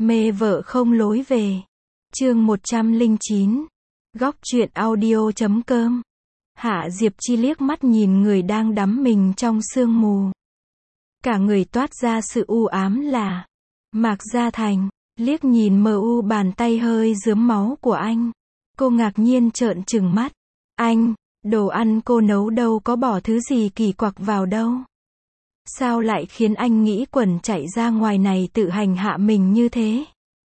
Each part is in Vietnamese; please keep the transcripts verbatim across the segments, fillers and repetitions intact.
Mê vợ không lối về. Chương một trăm lẻ chín. Góc truyện audio chấm com. Hạ Diệp Chi liếc mắt nhìn người đang đắm mình trong sương mù. Cả người toát ra sự u ám là Mạc Gia Thành, liếc nhìn mờ u bàn tay hơi rướm máu của anh. Cô ngạc nhiên trợn trừng mắt. Anh, đồ ăn cô nấu đâu có bỏ thứ gì kỳ quặc vào đâu. Sao lại khiến anh nghĩ quẩn chạy ra ngoài này tự hành hạ mình như thế?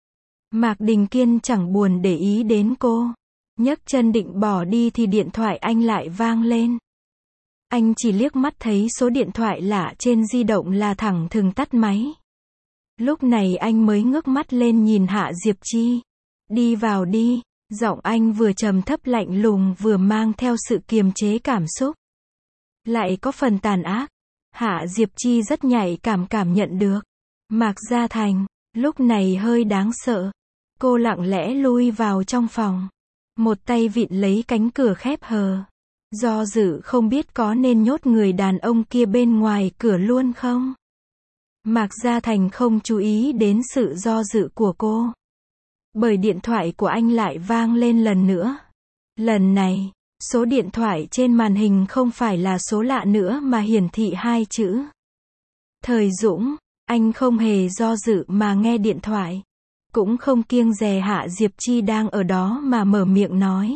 Mạc Đình Kiên chẳng buồn để ý đến cô. Nhấc chân định bỏ đi thì điện thoại anh lại vang lên. Anh chỉ liếc mắt thấy số điện thoại lạ trên di động là thẳng thừng tắt máy. Lúc này anh mới ngước mắt lên nhìn Hạ Diệp Chi. Đi vào đi, giọng anh vừa trầm thấp lạnh lùng vừa mang theo sự kiềm chế cảm xúc. Lại có phần tàn ác. Hạ Diệp Chi rất nhạy cảm cảm nhận được. Mạc Gia Thành, lúc này hơi đáng sợ. Cô lặng lẽ lui vào trong phòng. Một tay vịn lấy cánh cửa khép hờ. Do dự không biết có nên nhốt người đàn ông kia bên ngoài cửa luôn không? Mạc Gia Thành không chú ý đến sự do dự của cô. Bởi điện thoại của anh lại vang lên lần nữa. Lần này, số điện thoại trên màn hình không phải là số lạ nữa mà hiển thị hai chữ. Thời Dũng, anh không hề do dự mà nghe điện thoại. Cũng không kiêng dè Hạ Diệp Chi đang ở đó mà mở miệng nói.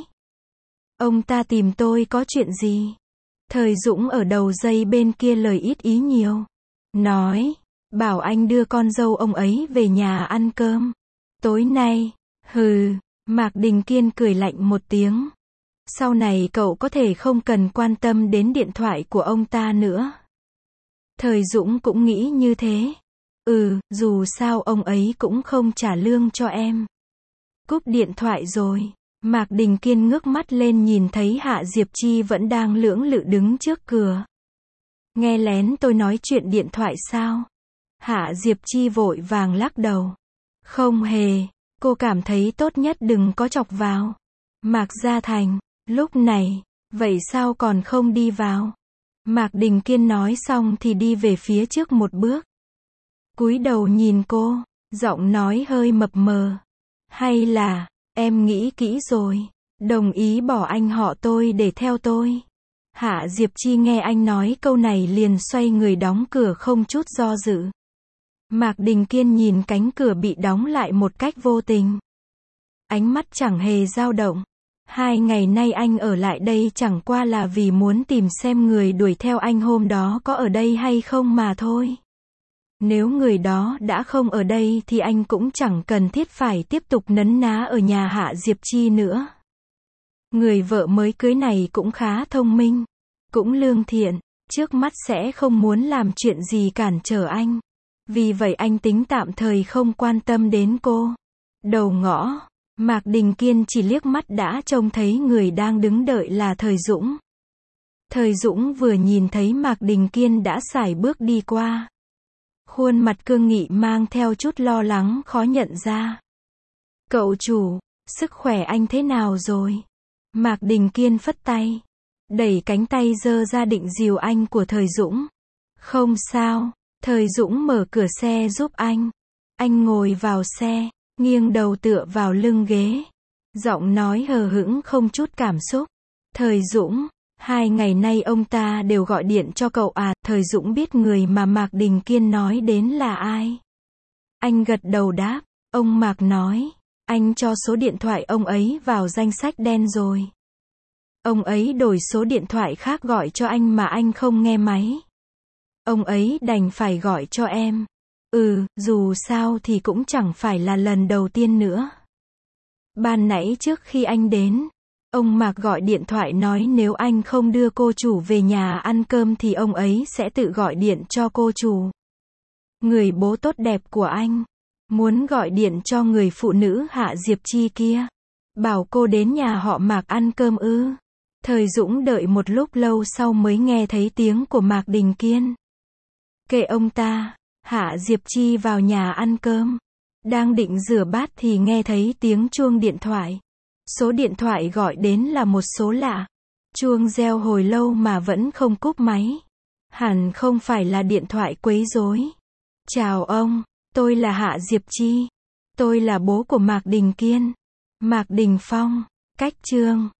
Ông ta tìm tôi có chuyện gì? Thời Dũng ở đầu dây bên kia lời ít ý nhiều. Nói, bảo anh đưa con dâu ông ấy về nhà ăn cơm. Tối nay, hừ, Mạc Đình Kiên cười lạnh một tiếng. Sau này cậu có thể không cần quan tâm đến điện thoại của ông ta nữa. Thời Dũng cũng nghĩ như thế. Ừ, dù sao ông ấy cũng không trả lương cho em. Cúp điện thoại rồi. Mạc Đình Kiên ngước mắt lên nhìn thấy Hạ Diệp Chi vẫn đang lưỡng lự đứng trước cửa. Nghe lén tôi nói chuyện điện thoại sao? Hạ Diệp Chi vội vàng lắc đầu. Không hề, cô cảm thấy tốt nhất đừng có chọc vào. Mạc Gia Thành, lúc này, vậy sao còn không đi vào? Mạc Đình Kiên nói xong thì đi về phía trước một bước. Cúi đầu nhìn cô, giọng nói hơi mập mờ. Hay là, em nghĩ kỹ rồi, đồng ý bỏ anh họ tôi để theo tôi. Hạ Diệp Chi nghe anh nói câu này liền xoay người đóng cửa không chút do dự. Mạc Đình Kiên nhìn cánh cửa bị đóng lại một cách vô tình. Ánh mắt chẳng hề dao động. Hai ngày nay anh ở lại đây chẳng qua là vì muốn tìm xem người đuổi theo anh hôm đó có ở đây hay không mà thôi. Nếu người đó đã không ở đây thì anh cũng chẳng cần thiết phải tiếp tục nấn ná ở nhà Hạ Diệp Chi nữa. Người vợ mới cưới này cũng khá thông minh, cũng lương thiện, trước mắt sẽ không muốn làm chuyện gì cản trở anh. Vì vậy anh tính tạm thời không quan tâm đến cô. Đầu ngõ, Mạc Đình Kiên chỉ liếc mắt đã trông thấy người đang đứng đợi là Thời Dũng. Thời Dũng vừa nhìn thấy Mạc Đình Kiên đã sải bước đi qua. Khuôn mặt cương nghị mang theo chút lo lắng khó nhận ra. Cậu chủ, sức khỏe anh thế nào rồi? Mạc Đình Kiên phất tay. Đẩy cánh tay giơ ra định dìu anh của Thời Dũng. Không sao, Thời Dũng mở cửa xe giúp anh. Anh ngồi vào xe, nghiêng đầu tựa vào lưng ghế. Giọng nói hờ hững không chút cảm xúc. Thời Dũng, hai ngày nay ông ta đều gọi điện cho cậu à? Thời Dũng biết người mà Mạc Đình Kiên nói đến là ai. Anh gật đầu đáp. Ông Mạc nói, anh cho số điện thoại ông ấy vào danh sách đen rồi. Ông ấy đổi số điện thoại khác gọi cho anh mà anh không nghe máy. Ông ấy đành phải gọi cho em. Ừ, dù sao thì cũng chẳng phải là lần đầu tiên nữa. Ban nãy trước khi anh đến, ông Mạc gọi điện thoại nói nếu anh không đưa cô chủ về nhà ăn cơm thì ông ấy sẽ tự gọi điện cho cô chủ. Người bố tốt đẹp của anh muốn gọi điện cho người phụ nữ Hạ Diệp Chi kia, bảo cô đến nhà họ Mạc ăn cơm ư? Thời Dũng đợi một lúc lâu sau mới nghe thấy tiếng của Mạc Đình Kiên. Kệ ông ta, Hạ Diệp Chi vào nhà ăn cơm. Đang định rửa bát thì nghe thấy tiếng chuông điện thoại. Số điện thoại gọi đến là một số lạ. Chuông reo hồi lâu mà vẫn không cúp máy. Hẳn không phải là điện thoại quấy rối. Chào ông, tôi là Hạ Diệp Chi. Tôi là bố của Mạc Đình Kiên. Mạc Đình Phong. Cách chương